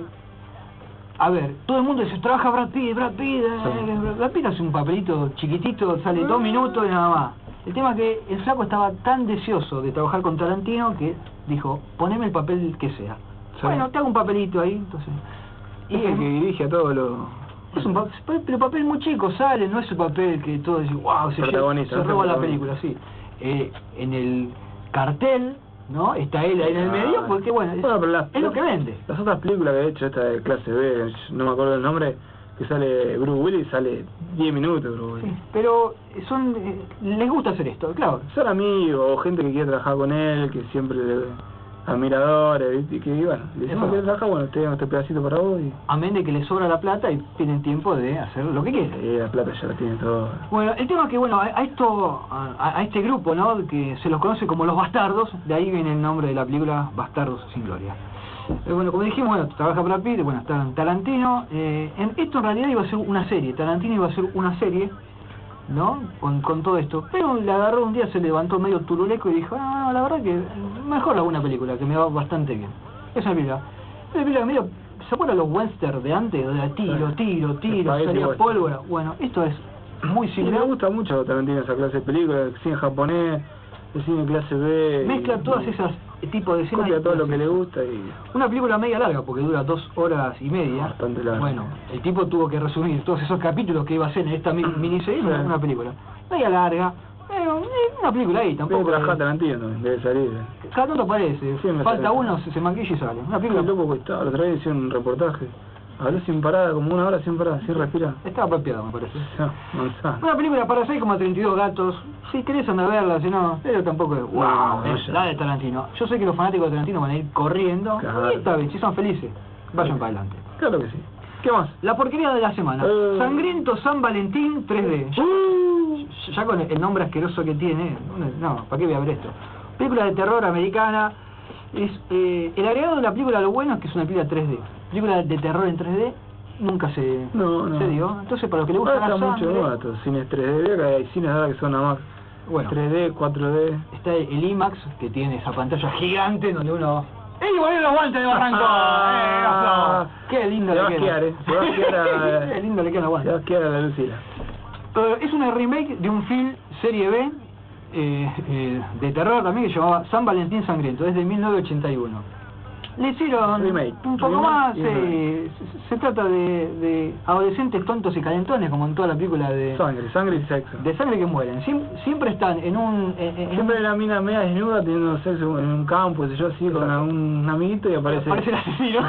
a ver, todo el mundo dice, trabaja Brad Pitt, Brad Pitt hace un papelito chiquitito, sale 2 minutos y nada más. El tema es que el flaco estaba tan deseoso de trabajar con Tarantino que dijo, poneme el papel que sea. Sí. Bueno, te hago un papelito ahí, entonces. Y es el que dirige a todos los... Es un pero papel muy chico, sale, no es un papel que todo dice, wow, se roba la película, sí. En el cartel... ¿no? Está él ahí en el medio porque, bueno, es lo que vende. Las otras películas que he hecho, esta de clase B, no me acuerdo el nombre, que sale Bruce Willis, sale 10 minutos Bruce Willis. Sí, pero les gusta hacer esto, claro. Son amigos o gente que quiere trabajar con él, que siempre admiradores, y que bueno, le dicen que quiere trabajar, bueno, te este pedacito para vos y... Amén de que le sobra la plata y tienen tiempo de hacer lo que quieren. Sí, la plata ya la tiene todo. Bueno, el tema es que, bueno, a este grupo, ¿no? Que se los conoce como los bastardos, de ahí viene el nombre de la película Bastardos sin Gloria. Bueno, como dijimos, bueno, trabaja Brad Pitt, bueno, está Tarantino. Esto en realidad iba a ser una serie, Tarantino iba a ser una serie, ¿no? Con todo esto. Pero le agarró un día, se levantó medio turuleco y dijo, no, la verdad que mejor hago una película, que me va bastante bien. Es una película medio, ¿se acuerdan los western de antes? De tiro, salía pólvora. Bueno, esto es muy similar. Me gusta mucho Tarantino esa clase de películas, el cine japonés, el cine clase B. Mezcla todas esas tipos de escenas. Copia todo lo que le gusta y... Una película media larga, porque dura 2 horas y media. Bastante larga. Bueno, el tipo tuvo que resumir todos esos capítulos que iba a hacer en esta miniserie en una película. Media larga, una película ahí, tampoco... Debe trabajar Tarantino, debe salir. Cada tanto aparece, falta uno, se maquilla y sale. Una película... loco que estaba, la otra vez hicieron un reportaje. Habló sin parada, como 1 hora sin parada, sin respirar. Estaba papeado, me parece. No, una película para 6,32 gatos. Si querés andar a verla, si no, pero tampoco es wow, la de Tarantino. Yo sé que los fanáticos de Tarantino van a ir corriendo. Claro. Y está bien, si son felices, vayan para adelante. Claro que sí. ¿Qué más? La porquería de la semana. Sangriento San Valentín 3D. Ya con el nombre asqueroso que tiene, no, ¿para qué voy a ver esto? Película de terror americana. El agregado de la película, lo bueno es que es una película 3D. Película de terror en 3D nunca se dio. Entonces, para los que les gusta la sangre... mucho cines 3D, veo que hay cines ahora que son nada más. Bueno, 3D, 4D. Está el IMAX, que tiene esa pantalla gigante donde uno... ¡Ey, volvió los guantes de Barranco! ¡Qué lindo le queda! Se va a quedar ¡Qué lindo le queda los guantes! Se va a quedar a la Lucila. Es una remake de un film serie B de terror también que se llamaba San Valentín Sangriento, es de 1981. Le hicieron remake. Un poco más, se trata de adolescentes tontos y calentones, como en toda la película de... Sangre y sexo. De sangre que mueren. Siempre están en un... Siempre la mina media desnuda teniendo sexo en un campo, yo así, con un amiguito y aparece... Aparece el asesino.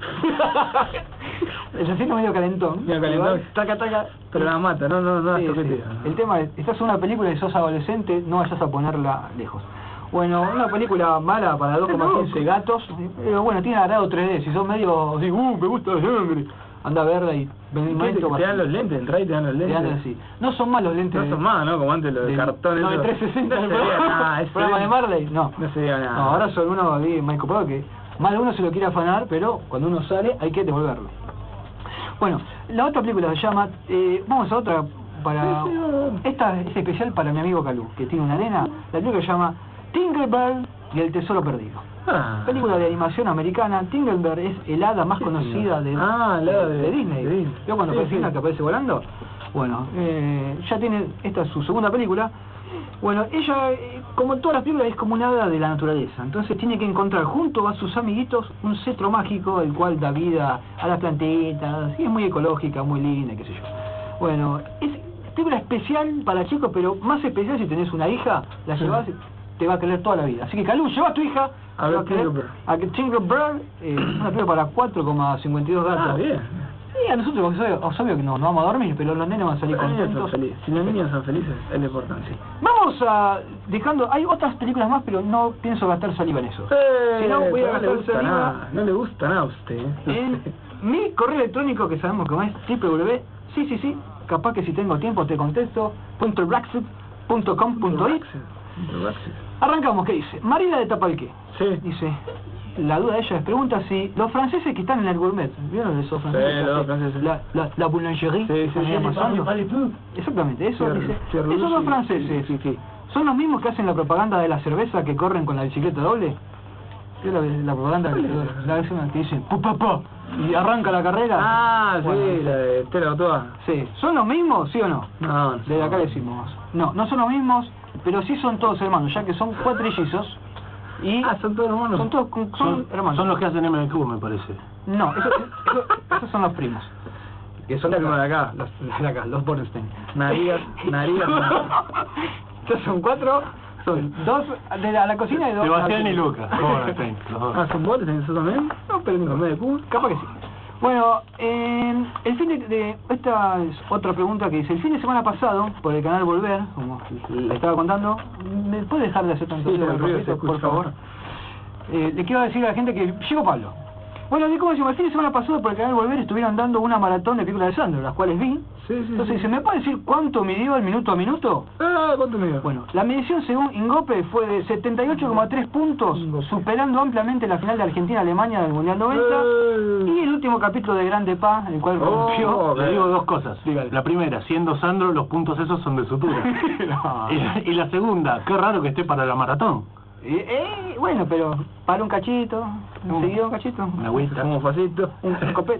El asesino medio calentón. Medio calentón. Taca, taca. Pero la mata, no Sí, sí. El tema es, estás en una película y sos adolescente, no vayas a ponerla lejos. Bueno, una película mala para 2,15 gatos, pero bueno, tiene agrado 3D, si sos medio así, me gusta la sangre, anda a verla y... Te dan los lentes, entra y te dan los lentes. Así. No son malos lentes. No son más, ¿no? Como antes los de cartón. No, de 360 no se veía nada. ¿El programa de Marley? No. No se veía nada. No, ahora son uno aquí, más copado que... Más de uno se lo quiere afanar, pero cuando uno sale hay que devolverlo. Bueno, la otra película se llama... vamos a otra para... Esta es especial para mi amigo Calú, que tiene una nena. La película se llama Tinkerbell y el tesoro perdido. Película de animación americana. Tinkerbell es el hada más conocida de Disney. ¿Vio cuando Disney que aparece volando? Bueno, ya tiene, esta es su segunda película. Bueno, ella, como todas las películas, es como una hada de la naturaleza. Entonces tiene que encontrar junto a sus amiguitos un cetro mágico, el cual da vida a las plantitas. Y es muy ecológica, muy linda, qué sé yo. Bueno, es película especial para chicos, pero más especial si tenés una hija, la llevas, te va a querer toda la vida. Así que Calú, lleva a tu hija a ver Tinkerbell, una película para 4,52 gatos. Bien. Y a nosotros, obvio que no vamos a dormir, pero los nenes van a salir contentos. Si los niños son felices, es lo importante. Vamos a... hay otras películas más, pero no pienso gastar saliva en eso. Si no, voy a gastar saliva... No le gusta nada a usted. En mi correo electrónico, que sabemos cómo es, sí, capaz que si tengo tiempo te contesto, .blackset.com.it. Arrancamos, ¿qué dice? Marina de Tapalqué. Sí. Dice... La duda de ella es, pregunta si los franceses que están en el gourmet, ¿vieron esos franceses? Sí, los franceses. La boulangerie. Exactamente, eso dice. Esos dos franceses, ¿son los mismos que hacen la propaganda de la cerveza que corren con la bicicleta doble? ¿Qué es la propaganda que dice ¡Pupapá! Y arranca la carrera. Ah, bueno, sí, la de Tela Otoa. Sí. ¿Son los mismos, sí o no? No. Desde acá decimos. No son los mismos, pero sí son todos hermanos, ya que son cuatrillizos. Y son todos hermanos. Son hermanos. Son los que hacen MQ, me parece. No, esos son los primos. Que son los de acá, los Bornstein. Narigas. Estos son 4, son 2 de la cocina y 2 Sebastián y Lucas. Bornstein. ¿Son Bornstein eso también? No, pero no me de Cuba. Capaz que sí. Bueno, el fin de... Esta es otra pregunta que dice, el fin de semana pasado, por el canal Volver, como le estaba contando, ¿me puede dejar de hacer tanto ruido, por favor? Le quiero decir a la gente que llegó Pablo. Bueno, como decimos, el fin de semana pasado por el canal Volver estuvieron dando una maratón de películas de Sandro, las cuales vi. Entonces dice, ¿me puede decir cuánto midió el minuto a minuto? ¿Cuánto midió? Bueno, la medición según Ingope fue de 78,3 puntos, superando ampliamente la final de Argentina-Alemania del Mundial 90 y el último capítulo de Grande Pa, el cual rompió... Le digo dos cosas. La primera, siendo Sandro, los puntos esos son de sutura. No. Y la segunda, qué raro que esté para la maratón. Bueno, pero para un cachito, seguido un cachito. Una agüita. Como facito, un copete.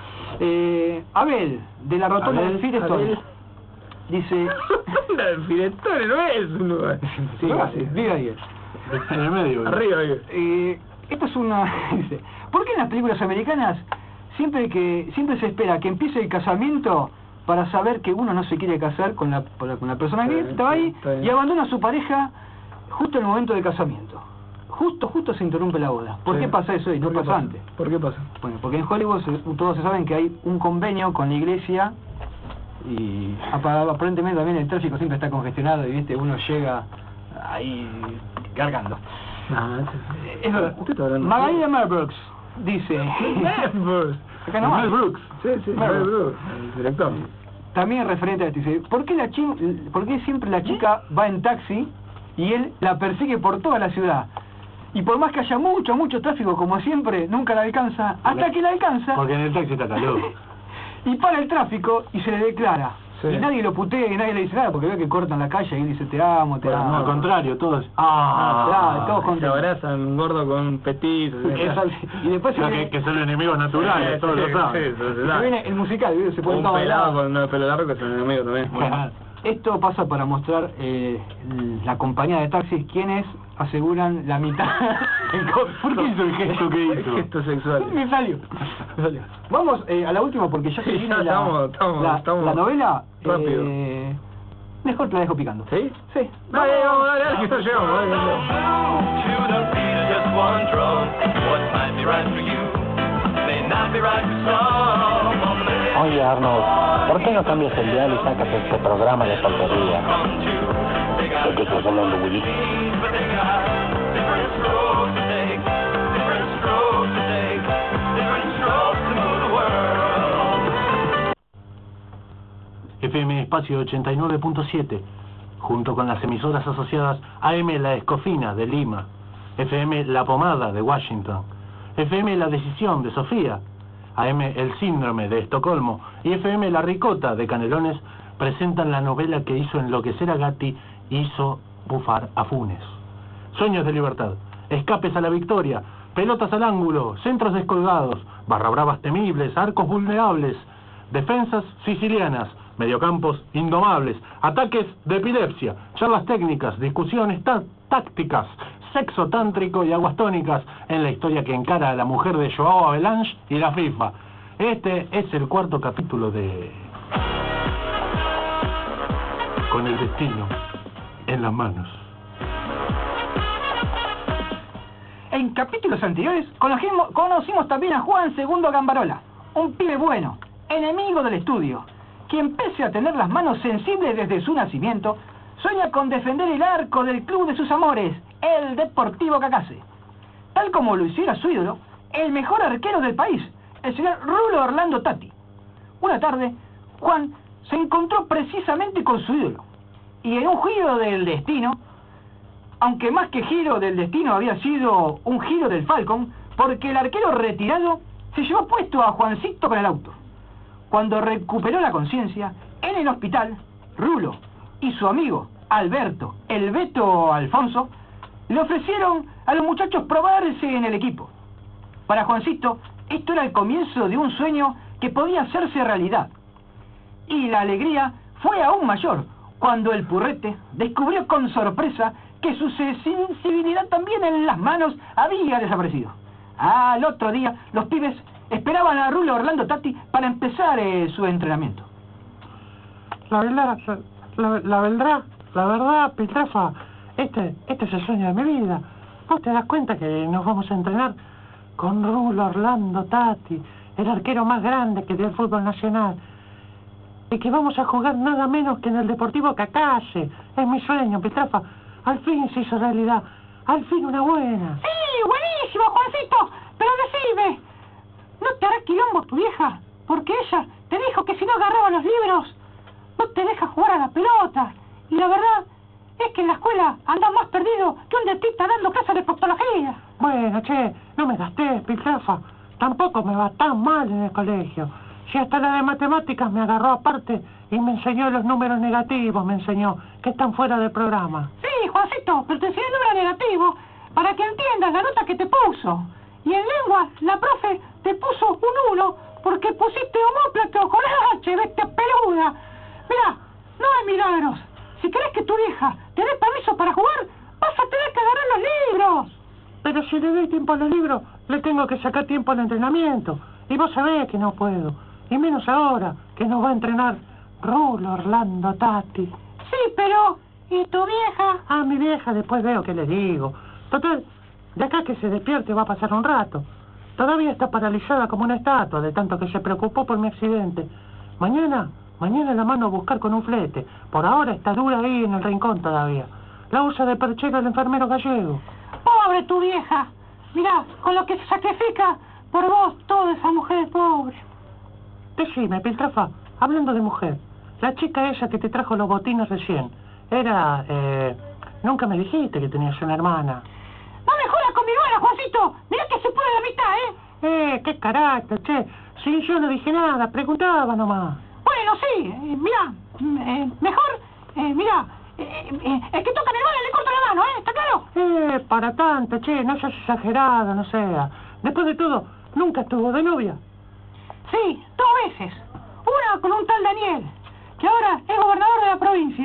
Abel, de la rotonda del Firestone, dice... La del Firestone no es un lugar. Sí, casi, vive ahí. En el medio. Arriba. Esta es una... Dice, ¿por qué en las películas americanas siempre se espera que empiece el casamiento para saber que uno no se quiere casar con la persona que estaba ahí y abandona a su pareja justo en el momento del casamiento? Justo se interrumpe la boda. ¿Por qué pasa eso y no pasa antes? ¿Por qué pasa? Bueno, porque en Hollywood todos se saben que hay un convenio con la iglesia y aparentemente también el tráfico siempre está congestionado y uno llega ahí cargando. Es verdad. Magalida Merbrooks dice... Acá nomás. Mel Brooks. Sí, Mel Brooks, el director. También referente a esto, dice, ¿por qué siempre la chica va en taxi y él la persigue por toda la ciudad? Y por más que haya mucho tráfico, como siempre, nunca la alcanza, hasta que la alcanza. Porque en el taxi está calor. Y para el tráfico y se le declara. Sí. Y nadie lo putea y nadie le dice nada porque ve que cortan la calle y él dice te amo. No, al contrario, todos. Todos con... Se abrazan un gordo con un petizo. Y después que son enemigos naturales, todos lo saben. Se viene el musical, se pone un pelado con un pelo largo que es un enemigo también. Bueno, Esto pasa para mostrar la compañía de taxis quienes aseguran la mitad. ¿Por qué hizo el gesto que hizo? El gesto sexual. Me salió. Vamos a la última porque ya se viene la novela. Rápido. Mejor te la dejo picando. ¿Sí? Sí. Dale, que no llegamos. Oye, Arnold, ¿por qué no cambias el dial y sacas este programa de porquería? ¿De qué estás hablando, Willy? FM Espacio 89.7, junto con las emisoras asociadas AM La Escofina de Lima, FM La Pomada de Washington, FM La Decisión de Sofía, AM El Síndrome de Estocolmo y FM La Ricota de Canelones, presentan la novela que hizo enloquecer a Gatti y hizo bufar a Funes. Sueños de libertad, escapes a la victoria, pelotas al ángulo, centros descolgados, barra bravas temibles, arcos vulnerables, defensas sicilianas, mediocampos indomables, ataques de epilepsia, charlas técnicas, discusiones tácticas, sexo tántrico y aguas tónicas en la historia que encara a la mujer de Joao Avalanche y la FIFA. Este es el cuarto capítulo de... Con el destino en las manos. En capítulos anteriores conocimos también a Juan II Gambarola, un pibe bueno, enemigo del estudio, quien pese a tener las manos sensibles desde su nacimiento, sueña con defender el arco del club de sus amores, el Deportivo Cacase. Tal como lo hiciera su ídolo, el mejor arquero del país, el señor Rulo Orlando Tatti. Una tarde, Juan se encontró precisamente con su ídolo, y en un giro del destino, aunque más que giro del destino había sido un giro del Falcon, porque el arquero retirado se llevó puesto a Juancito con el auto. Cuando recuperó la conciencia, en el hospital, Rulo y su amigo Alberto, el Beto Alfonso, le ofrecieron a los muchachos probarse en el equipo. Para Juancito, esto era el comienzo de un sueño que podía hacerse realidad. Y la alegría fue aún mayor cuando el Purrete descubrió con sorpresa que su sensibilidad también en las manos había desaparecido. Al otro día, los pibes esperaban a Rulo Orlando Tatti para empezar su entrenamiento. La verdad, Piltrafa, este es el sueño de mi vida. ¿Vos te das cuenta que nos vamos a entrenar con Rulo Orlando Tatti, el arquero más grande que dio el fútbol nacional? Y que vamos a jugar nada menos que en el Deportivo Cacase. Es mi sueño, Piltrafa. Al fin se hizo realidad. Al fin una buena. Sí, buenísimo, Juancito. Pero decime, ¿no te hará quilombo tu vieja? Porque ella te dijo que si no agarraba los libros, no te deja jugar a la pelota. Y la verdad es que en la escuela andas más perdido que un dentista dando clases de proctología. Bueno, che, no me gastés, Piltrafa. Tampoco me va tan mal en el colegio. Si hasta la de matemáticas me agarró aparte y me enseñó los números negativos, me enseñó, que están fuera del programa. Sí, Juancito, pero te enseñó el número negativo para que entiendas la nota que te puso. Y en lengua, la profe te puso un 1 porque pusiste homóplato con H, bestia peluda. Mirá, no hay milagros. Si querés que tu vieja te dé permiso para jugar, vas a tener que agarrar los libros. Pero si le doy tiempo a los libros, le tengo que sacar tiempo al entrenamiento. Y vos sabés que no puedo. Y menos ahora, que nos va a entrenar Rulo Orlando Tatti. Sí, pero... ¿y tu vieja? Ah, mi vieja, después veo qué le digo. Total, de acá que se despierte va a pasar un rato. Todavía está paralizada como una estatua de tanto que se preocupó por mi accidente. Mañana la mando a buscar con un flete. Por ahora está dura ahí en el rincón todavía. La usa de perchero el enfermero gallego. Pobre tu vieja. Mirá, con lo que se sacrifica por vos toda esa mujer pobre. Decime, Piltrafa, hablando de mujer, la chica esa que te trajo los botines recién, era... nunca me dijiste que tenías una hermana. No me jodas con mi hermana, Juancito. Mirá que se pone la mitad, ¿eh? Qué carácter, che. Sí, yo no dije nada, preguntaba nomás. Bueno, sí, mirá, mejor, mirá, el que toca a mi hermana le corta la mano, ¿está claro? Para tanto, che, no seas exagerado, no sea. Después de todo, ¿nunca estuvo de novia? Sí, 2 veces. Una con un tal Daniel, que ahora es gobernador de la provincia.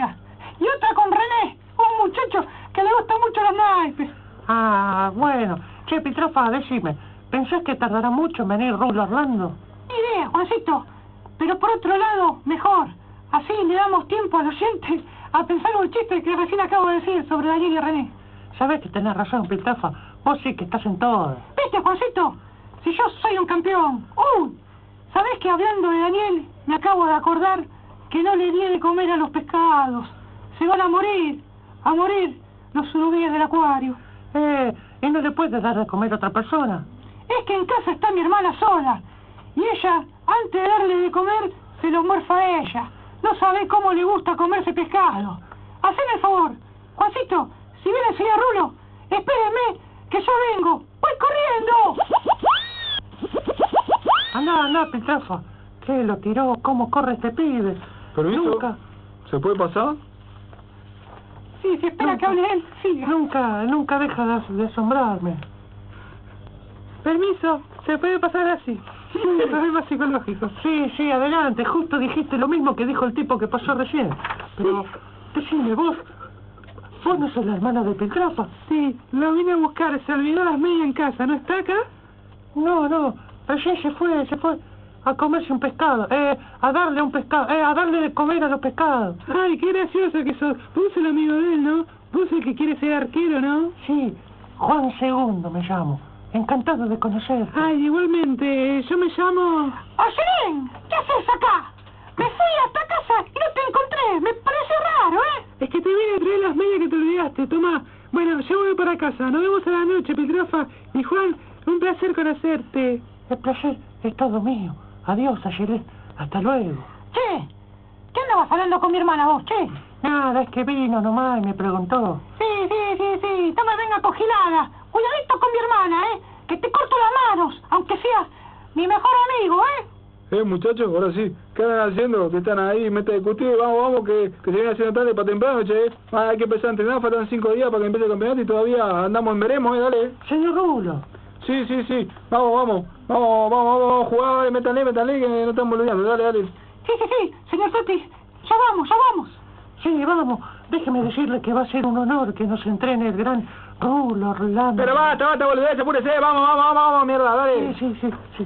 mucho los naipes. Ah, bueno. Che, Piltrafa, decime, ¿pensás que tardará mucho en venir Rulo Orlando? Ni idea, Juancito. Pero por otro lado, mejor. Así le damos tiempo al oyente a pensar un chiste que recién acabo de decir sobre Daniel y René. Sabés que tenés razón, Piltrafa. Vos sí que estás en todo. ¿Viste, Juancito? Si yo soy un campeón. ¿Sabés que hablando de Daniel, me acabo de acordar que no le di de comer a los pescados? Se van a morir los surubíes del acuario. ¿Y no le puedes dar de comer a otra persona? Es que en casa está mi hermana sola. Y ella, antes de darle de comer, se lo morfa a ella. No sabe cómo le gusta comerse pescado. Haceme el favor, Juancito, si viene el señor Rulo, espérenme, que ya vengo. ¡Voy corriendo! Andá, Piltrafa. ¿Qué lo tiró? ¿Cómo corre este pibe? ¿Permiso? Nunca. ¿Se puede pasar? Sí, si espera que hable él, siga. Nunca deja de asombrarme. Permiso, se puede pasar así. Problemas psicológicos. Sí, adelante. Justo dijiste lo mismo que dijo el tipo que pasó recién. Pero, decime, vos no sos la hermana de Piltrafa. Sí, lo vine a buscar. Se olvidó las medias en casa. ¿No está acá? No. Recién se fue a comerse un pescado. A darle a darle de comer a los pescados. Ay, qué gracioso que sos. Vos sos el amigo de él, ¿no? Vos el que quiere ser arquero, ¿no? Sí, Juan II me llamo. Encantado de conocerte. Ay, igualmente, yo me llamo... ¡Ocelén! ¿Qué haces acá? Me fui hasta casa y no te encontré. Me parece raro, ¿eh? Es que te vine a traer las medias que te olvidaste. Tomá. Bueno, yo voy para casa. Nos vemos a la noche, Piltrafa. Y Juan, un placer conocerte. El placer es todo mío. Adiós, Ayelet. Hasta luego. Che, ¿qué andabas hablando con mi hermana vos, che? Nada, es que vino nomás y me preguntó. Sí. No me venga cogilada. Cuidadito con mi hermana, ¿eh? Que te corto las manos, aunque seas mi mejor amigo, ¿eh? Muchachos, ahora sí. ¿Qué andan haciendo? Que están ahí, meta a discutir. Vamos, que se viene haciendo tarde para temprano, che. Hay que empezar a entrenar, faltan 5 días para que empiece el campeonato y todavía andamos en veremos, dale. Señor Rulo. Sí. Vamos a jugar, métanle, que no estamos olvidando, dale. Sí, señor Toti, ya vamos. Sí, vamos. Déjeme decirle que va a ser un honor que nos entrene el gran Rulo Orlando. Pero basta, boludez, apúrese, vamos, mierda, dale. Sí.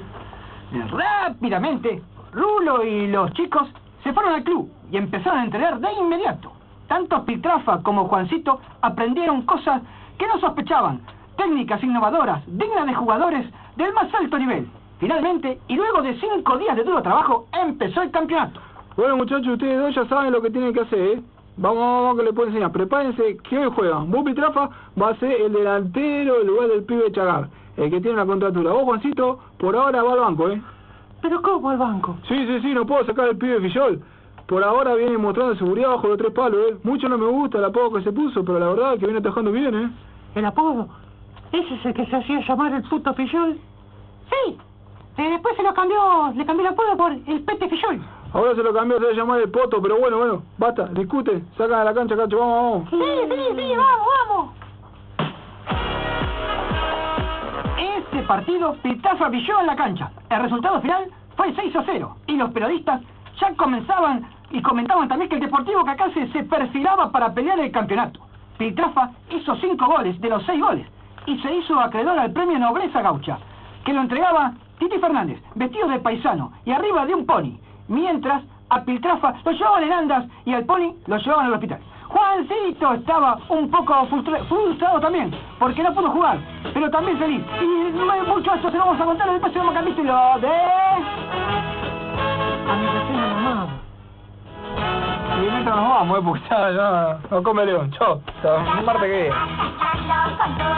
Rápidamente, Rulo y los chicos se fueron al club y empezaron a entrenar de inmediato. Tanto Piltrafa como Juancito aprendieron cosas que no sospechaban, técnicas innovadoras, dignas de jugadores del más alto nivel. Finalmente, y luego de 5 días de duro trabajo, empezó el campeonato. Bueno, muchachos, ustedes dos ya saben lo que tienen que hacer, ¿eh? Vamos que les puedo enseñar. Prepárense que hoy juegan. Vos, Piltrafa, va a ser el delantero en lugar del pibe Chagar, el que tiene la contratura. Vos, Juancito, por ahora va al banco, ¿eh? ¿Pero cómo al banco? Sí, no puedo sacar el pibe Fillol. Por ahora viene mostrando seguridad bajo los 3 palos, ¿eh? Mucho no me gusta el apodo que se puso, pero la verdad es que viene atajando bien, ¿eh? ¿El apodo? ¿Ese es el que se hacía llamar el puto Fillol? Sí. Después le cambió el apodo por el Pete Fillol. Ahora se lo cambió, se va a llamar el Poto, pero bueno, basta, discute, sacan a la cancha, Cacho, vamos. Sí, vamos. Este partido Piltrafa brilló en la cancha. El resultado final fue 6-0 y los periodistas ya comenzaban y comentaban también que el Deportivo Cacase se perfilaba para pelear el campeonato. Piltrafa hizo 5 goles de los 6 goles y se hizo acreedor al premio Nobleza Gaucha, que lo entregaba Titi Fernández, vestido de paisano y arriba de un pony, mientras a Piltrafa lo llevaban en andas y al pony lo llevaban al hospital. Juancito estaba un poco frustrado también, porque no pudo jugar, pero también feliz. Y mucho esto se lo vamos a contar en el próximo capítulo de... A mi vecina la mamá. Y mientras nos vamos, porque ya no come león. Chao, un martes que viene.